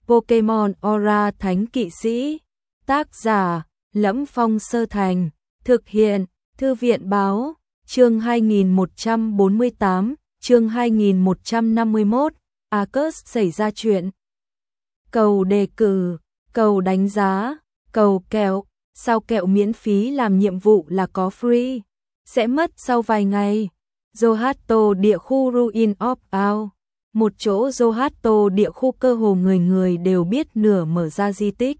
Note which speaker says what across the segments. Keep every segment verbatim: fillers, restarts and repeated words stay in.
Speaker 1: Pokemon Aura Thánh Kỵ Sĩ. Tác giả: Lẫm Phong Sơ Thành. Thực hiện: Thư viện báo. Chương hai nghìn một trăm bốn mươi tám, chương hai nghìn một trăm năm mươi mốt. Arceus xảy ra chuyện. Cầu đề cử, cầu đánh giá, cầu kẹo. Sao kẹo miễn phí làm nhiệm vụ là có free? Sẽ mất sau vài ngày. Johto địa khu Ruin of Ao. Một chỗ Johto địa khu cơ hồ người người đều biết nửa mở ra di tích.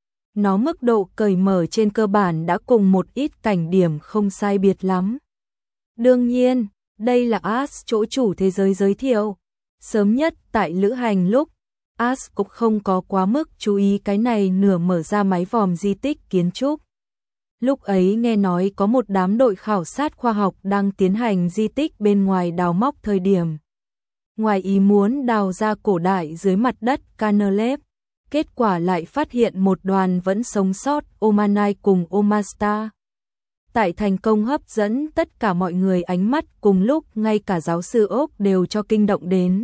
Speaker 1: Nó mức độ cởi mở trên cơ bản đã cùng một ít cảnh điểm không sai biệt lắm. Đương nhiên, đây là Ash chỗ chủ thế giới giới thiệu. Sớm nhất tại lữ hành lúc, Ash cũng không có quá mức chú ý cái này nửa mở ra mái vòm di tích kiến trúc. Lúc ấy nghe nói có một đám đội khảo sát khoa học đang tiến hành di tích bên ngoài đào móc thời điểm. Ngoài ý muốn đào ra cổ đại dưới mặt đất Canalep, kết quả lại phát hiện một đoàn vẫn sống sót Omanai cùng Omastar. Tại thành công hấp dẫn tất cả mọi người ánh mắt cùng lúc, ngay cả giáo sư ốc đều cho kinh động đến.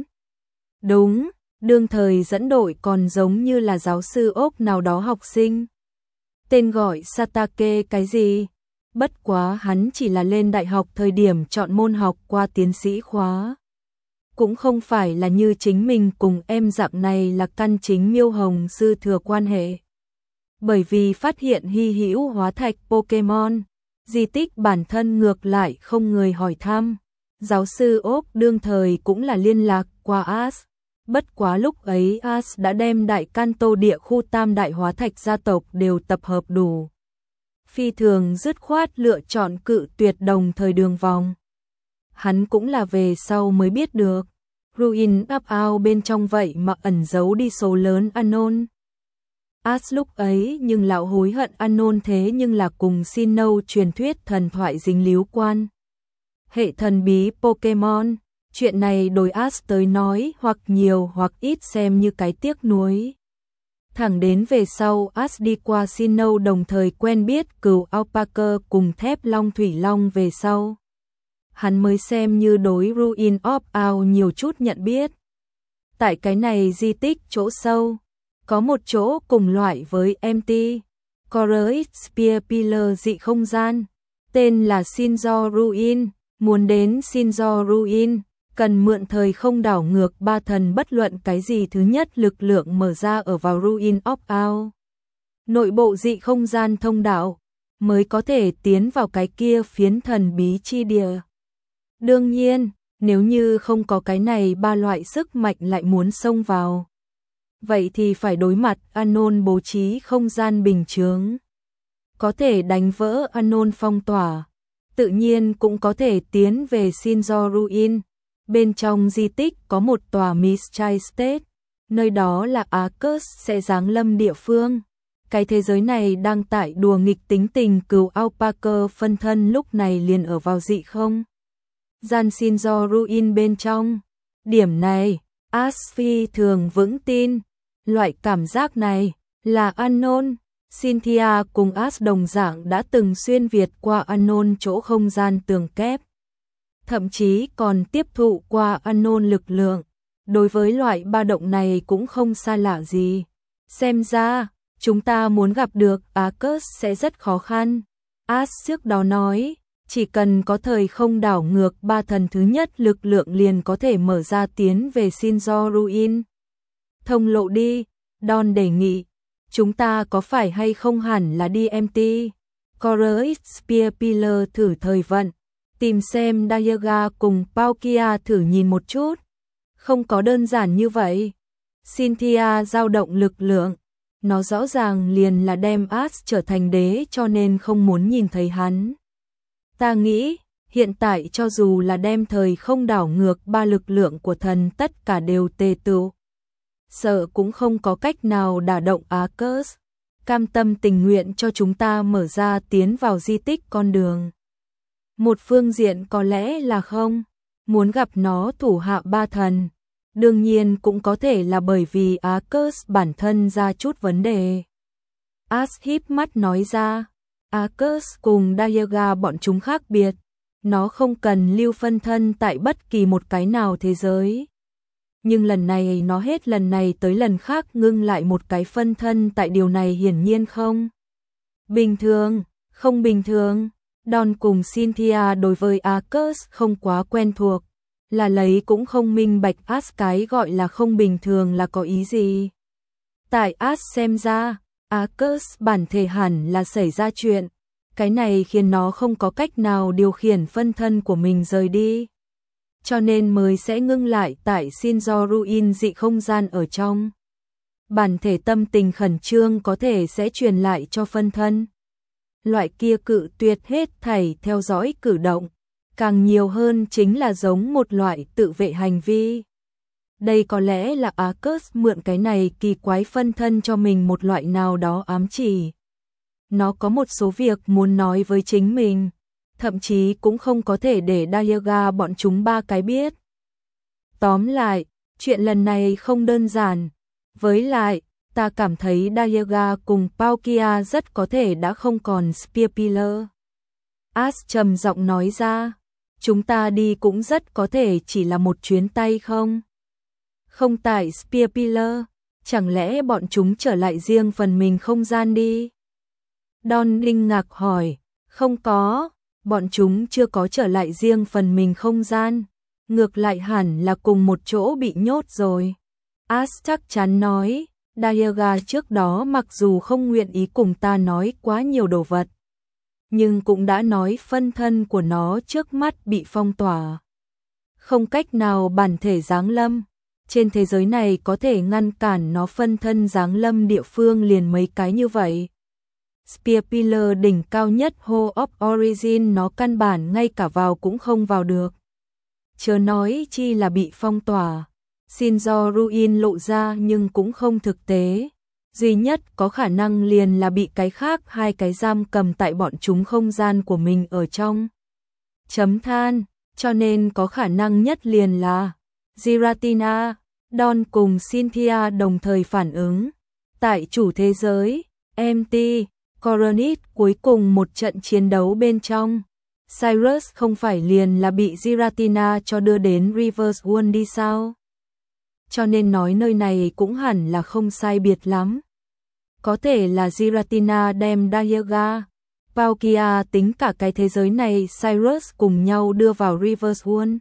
Speaker 1: Đúng, đương thời dẫn đội còn giống như là giáo sư ốc nào đó học sinh. Tên gọi Satake cái gì? Bất quá hắn chỉ là lên đại học thời điểm chọn môn học qua tiến sĩ khóa. Cũng không phải là như chính mình cùng em dạng này là căn chính miêu hồng sư thừa quan hệ. Bởi vì phát hiện hy hữu hóa thạch Pokemon, di tích bản thân ngược lại không người hỏi thăm. Giáo sư ốc đương thời cũng là liên lạc qua Ash. Bất quá lúc ấy Ash đã đem đại Kanto địa khu tam đại hóa thạch gia tộc đều tập hợp đủ. Phi thường dứt khoát lựa chọn cự tuyệt đồng thời đường vòng. Hắn cũng là về sau mới biết được, Ruin of Ao bên trong vậy mà ẩn giấu đi số lớn Unknown. Ash lúc ấy nhưng lão hối hận Unknown thế nhưng là cùng Sinnoh truyền thuyết thần thoại dính líu quan. Hệ thần bí Pokemon, chuyện này đối Ash tới nói hoặc nhiều hoặc ít xem như cái tiếc nuối. Thẳng đến về sau Ash đi qua Sinnoh đồng thời quen biết cừu Alpaca cùng thép long thủy long về sau. Hắn mới xem như đối Ruin of Ao nhiều chút nhận biết. Tại cái này di tích chỗ sâu, có một chỗ cùng loại với em tê, Coroid Spear Pillar dị không gian, tên là Shinzo Ruin. Muốn đến Shinzo Ruin, cần mượn thời không đảo ngược ba thần bất luận cái gì thứ nhất lực lượng mở ra ở vào Ruin of Ao. Nội bộ dị không gian thông đạo, mới có thể tiến vào cái kia phiến thần bí chi địa. Đương nhiên, nếu như không có cái này ba loại sức mạnh lại muốn xông vào, vậy thì phải đối mặt Unknown bố trí không gian bình chướng. Có thể đánh vỡ Unknown phong tỏa, tự nhiên cũng có thể tiến về Shinzo Ruin. Bên trong di tích có một tòa Mist-Child State, nơi đó là Arceus sẽ giáng lâm địa phương. Cái thế giới này đang tại đùa nghịch tính tình cừu Alpaca phân thân lúc này liền ở vào dị không gian Shinzo Ruin bên trong. Điểm này, Ash phi thường vững tin. Loại cảm giác này là Unknown. Cynthia cùng Ash đồng dạng đã từng xuyên việt qua Unknown chỗ không gian tường kép. Thậm chí còn tiếp thụ qua Unknown lực lượng. Đối với loại ba động này cũng không xa lạ gì. Xem ra, chúng ta muốn gặp được Arceus sẽ rất khó khăn. Ash trước đó nói, chỉ cần có thời không đảo ngược ba thần thứ nhất lực lượng liền có thể mở ra tiến về Shinzo Ruin. Thông lộ đi, Don đề nghị. Chúng ta có phải hay không hẳn là đi em tê, Coroid Spear Pillar thử thời vận, tìm xem Dialga cùng Palkia thử nhìn một chút. Không có đơn giản như vậy. Cynthia dao động lực lượng, nó rõ ràng liền là đem Ash trở thành đế cho nên không muốn nhìn thấy hắn. Ta nghĩ, hiện tại cho dù là đem thời không đảo ngược ba lực lượng của thần tất cả đều tề tựu, sợ cũng không có cách nào đả động Arceus, cam tâm tình nguyện cho chúng ta mở ra tiến vào di tích con đường. Một phương diện có lẽ là không muốn gặp nó thủ hạ ba thần, đương nhiên cũng có thể là bởi vì Arceus bản thân ra chút vấn đề. Ash híp mắt nói ra, Arceus cùng Dialga bọn chúng khác biệt, nó không cần lưu phân thân tại bất kỳ một cái nào thế giới. Nhưng lần này nó hết lần này tới lần khác ngưng lại một cái phân thân, tại điều này hiển nhiên không bình thường, không bình thường. Don cùng Cynthia đối với Arcus không quá quen thuộc, là lấy cũng không minh bạch As cái gọi là không bình thường là có ý gì. Tại As xem ra, Arcus bản thể hẳn là xảy ra chuyện, cái này khiến nó không có cách nào điều khiển phân thân của mình rời đi. Cho nên mới sẽ ngưng lại tại Shinzo Ruin dị không gian ở trong. Bản thể tâm tình khẩn trương có thể sẽ truyền lại cho phân thân. Loại kia cự tuyệt hết thảy theo dõi cử động, càng nhiều hơn chính là giống một loại tự vệ hành vi. Đây có lẽ là Arcus mượn cái này kỳ quái phân thân cho mình một loại nào đó ám chỉ. Nó có một số việc muốn nói với chính mình, thậm chí cũng không có thể để Diaga bọn chúng ba cái biết. Tóm lại, chuyện lần này không đơn giản. Với lại, ta cảm thấy Diaga cùng Palkia rất có thể đã không còn Spear Pillar. As trầm giọng nói ra, chúng ta đi cũng rất có thể chỉ là một chuyến tay không? Không tại Spear Pillar, chẳng lẽ bọn chúng trở lại riêng phần mình không gian đi? Don kinh ngạc hỏi, không có, bọn chúng chưa có trở lại riêng phần mình không gian, ngược lại hẳn là cùng một chỗ bị nhốt rồi. As chắc chắn nói, Diaga trước đó mặc dù không nguyện ý cùng ta nói quá nhiều đồ vật, nhưng cũng đã nói phân thân của nó trước mắt bị phong tỏa. Không cách nào bản thể giáng lâm, trên thế giới này có thể ngăn cản nó phân thân giáng lâm địa phương liền mấy cái như vậy. Spear Pillar đỉnh cao nhất Hall of Origin nó căn bản ngay cả vào cũng không vào được. Chớ nói chi là bị phong tỏa. Shinzo Ruin lộ ra nhưng cũng không thực tế. Duy nhất có khả năng liền là bị cái khác hai cái giam cầm tại bọn chúng không gian của mình ở trong. Chấm than, cho nên có khả năng nhất liền là Giratina. Don cùng Cynthia đồng thời phản ứng. Tại chủ thế giới, em tê, Coronis cuối cùng một trận chiến đấu bên trong. Cyrus không phải liền là bị Giratina cho đưa đến Reverse World đi sao? Cho nên nói nơi này cũng hẳn là không sai biệt lắm. Có thể là Giratina đem Diaga, Palkia tính cả cái thế giới này Cyrus cùng nhau đưa vào Reverse World.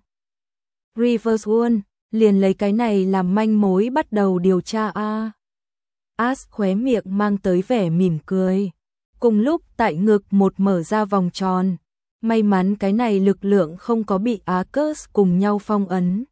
Speaker 1: Reverse World, liền lấy cái này làm manh mối bắt đầu điều tra a. As khóe miệng mang tới vẻ mỉm cười. Cùng lúc tại ngực một mở ra vòng tròn. May mắn cái này lực lượng không có bị Arcus cùng nhau phong ấn.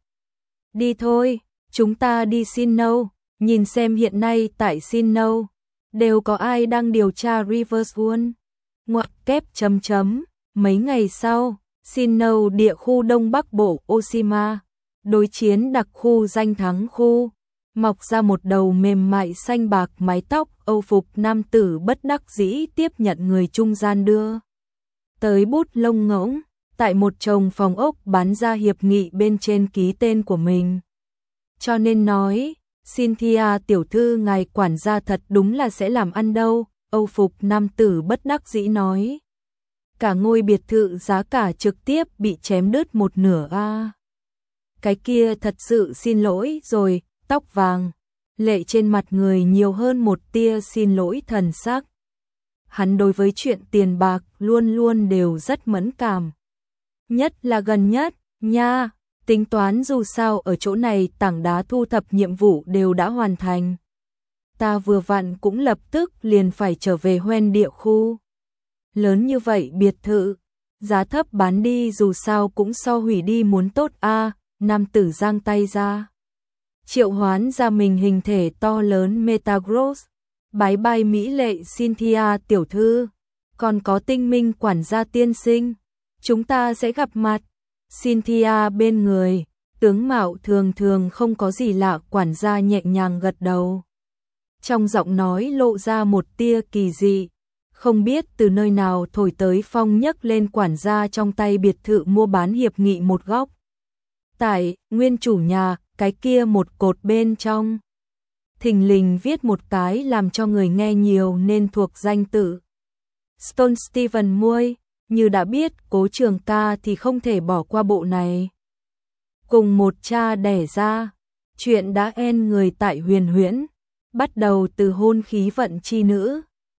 Speaker 1: Đi thôi, chúng ta đi Sinnoh, nhìn xem hiện nay tại Sinnoh đều có ai đang điều tra Reverse World. Ngoặc kép chấm chấm, mấy ngày sau, Sinnoh địa khu đông bắc bộ Oshima, đối chiến đặc khu danh thắng khu, mọc ra một đầu mềm mại xanh bạc mái tóc Âu phục nam tử bất đắc dĩ tiếp nhận người trung gian đưa tới bút lông ngỗng, tại một chồng phòng ốc bán ra hiệp nghị bên trên ký tên của mình. Cho nên nói, Cynthia tiểu thư ngài quản gia thật đúng là sẽ làm ăn đâu, Âu phục nam tử bất đắc dĩ nói. Cả ngôi biệt thự giá cả trực tiếp bị chém đứt một nửa a. À. Cái kia thật sự xin lỗi rồi, tóc vàng, lệ trên mặt người nhiều hơn một tia xin lỗi thần sắc. Hắn đối với chuyện tiền bạc luôn luôn đều rất mẫn cảm. Nhất là gần nhất, nha, tính toán dù sao ở chỗ này tảng đá thu thập nhiệm vụ đều đã hoàn thành. Ta vừa vặn cũng lập tức liền phải trở về hoen địa khu. Lớn như vậy biệt thự, giá thấp bán đi dù sao cũng so hủy đi muốn tốt a. À, nam tử giang tay ra. Triệu hoán ra mình hình thể to lớn Metagross. Bái bai mỹ lệ Cynthia tiểu thư, còn có tinh minh quản gia tiên sinh, chúng ta sẽ gặp mặt. Cynthia bên người, tướng mạo thường thường không có gì lạ quản gia nhẹ nhàng gật đầu. Trong giọng nói lộ ra một tia kỳ dị, không biết từ nơi nào thổi tới phong nhấc lên quản gia trong tay biệt thự mua bán hiệp nghị một góc. Tại, nguyên chủ nhà, cái kia một cột bên trong. Thình lình viết một cái làm cho người nghe nhiều nên thuộc danh tự. Stone Steven Muir, như đã biết Cố Trường Ca thì không thể bỏ qua bộ này. Cùng một cha đẻ ra, Chuyện đã end người tại Huyền Huyễn, bắt đầu từ hôn khí vận chi nữ.